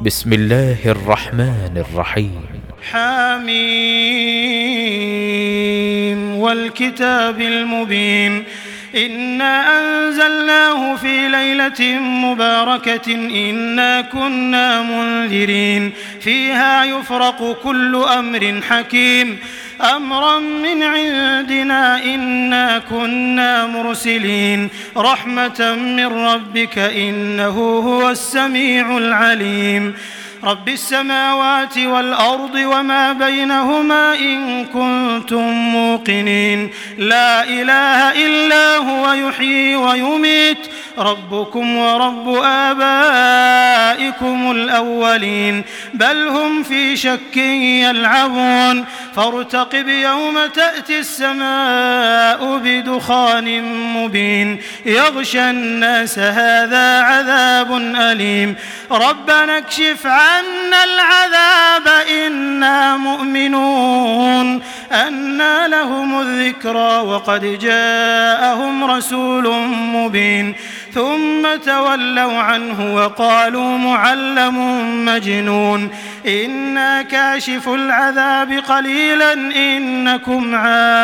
بسم الله الرحمن الرحيم. حميم والكتاب المبين إنا أنزلناه في ليلة مباركة إنا كنا منذرين فيها يفرق كل أمر حكيم أمرا من عندنا إنا كنا مرسلين رحمة من ربك إنه هو السميع العليم رب السماوات والأرض وما بينهما إن كنتم موقنين لا إله إلا هو يحيي ويميت ربكم ورب آبائكم الأولين بل هم في شك يلعبون فارتقب يوم تأتي السماء بدخان مبين يغشى الناس هذا عذاب أليم ربنا اكشف عنا العذاب إنا مؤمنون أنى لهم الذكرى وقد جاءهم رسول مبين ثم تولوا عنه وقالوا معلم مجنون إنا كاشف العذاب قليلا إنكم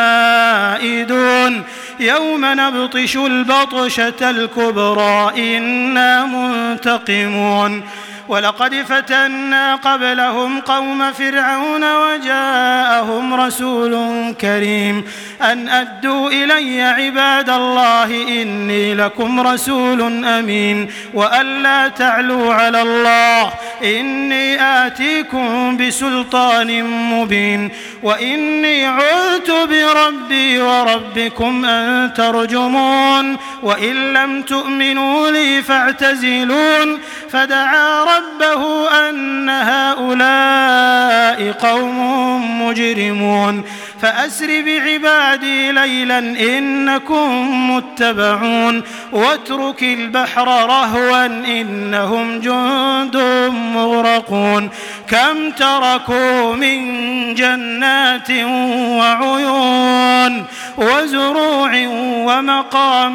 عائدون يوم نبطش البطشة الكبرى إنا منتقمون ولقد فتنا قبلهم قوم فرعون وجاءهم رسول كريم أن أدوا إلي عباد الله إني لكم رسول أمين وأن لا تعلوا على الله إني آتيكم بسلطان مبين وإني عذت بربي وربكم أن ترجمون وإن لم تؤمنوا لي فاعتزلون فدعا ربه أن هؤلاء قوم مجرمون فأسر بعبادي ليلا إنكم متبعون واترك البحر رهوا إنهم جند مغرقون كم تركوا من جنات وعيون وزروع ومقام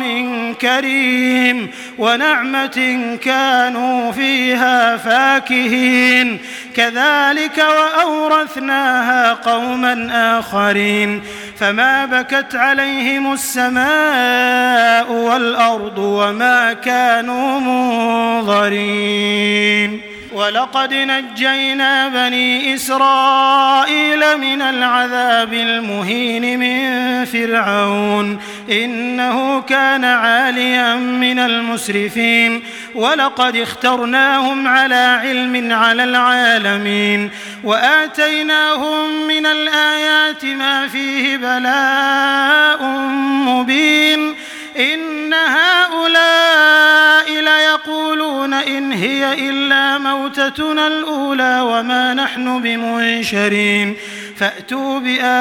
كريم ونعمة كانوا فيها فاكهين كذلك وأورثناها قوما آخرين فما بكت عليهم السماء والأرض وما كانوا منظرين ولقد نجينا بني إسرائيل من العذاب المهين من فرعون إنه كان عاليا من المسرفين ولقد اخترناهم على علم على العالمين وآتيناهم من الآيات ما فيه بلاء مبين إن هؤلاء ليقولون إن هي إلا موتتنا الأولى وما نحن بمنشرين فأتوا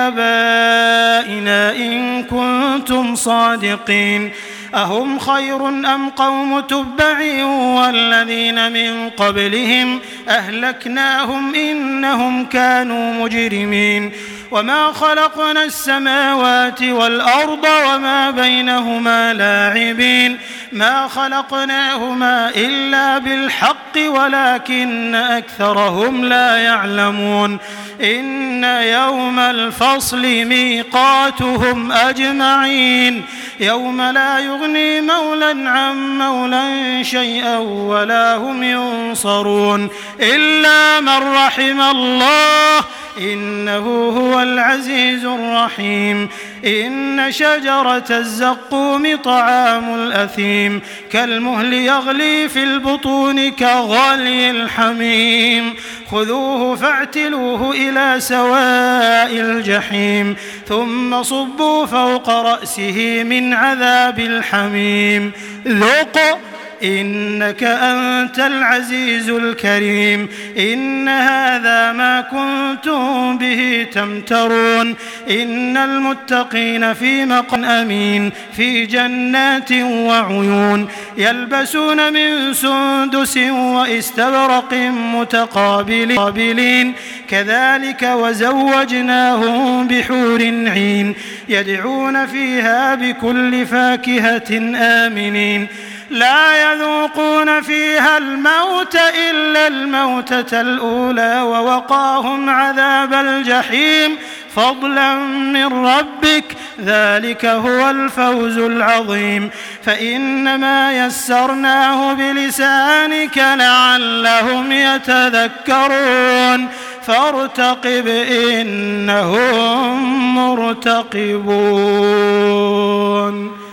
بآبائنا إن كنتم صادقين أهم خير أم قوم تبع والذين من قبلهم أهلكناهم إنهم كانوا مجرمين وما خلقنا السماوات والأرض وما بينهما لاعبين ما خلقناهما إلا بالحق ولكن أكثرهم لا يعلمون إن يوم الفصل ميقاتهم أجمعين يوم لا يغني مولى عن مولى شيئا ولا هم ينصرون إلا من رحم الله إنه هو العزيز الرحيم إن شجرة الزقوم طعام الأثيم كالمهل يغلي في البطون كغلي الحميم خذوه فاعتلوه إلى سواء الجحيم ثم صبوا فوق رأسه من عذاب الحميم ذوق إنك أنت العزيز الكريم إن هذا ما كنتم به تمترون إن المتقين في مقام أمين في جنات وعيون يلبسون من سندس واستبرق متقابلين كذلك وزوجناهم بحور عين يدعون فيها بكل فاكهة آمنين لا يذوقون فيها الموت إلا الموتة الأولى ووقاهم عذاب الجحيم فضلا من ربك ذلك هو الفوز العظيم فإنما يسرناه بلسانك لعلهم يتذكرون فارتقب إنهم مرتقبون.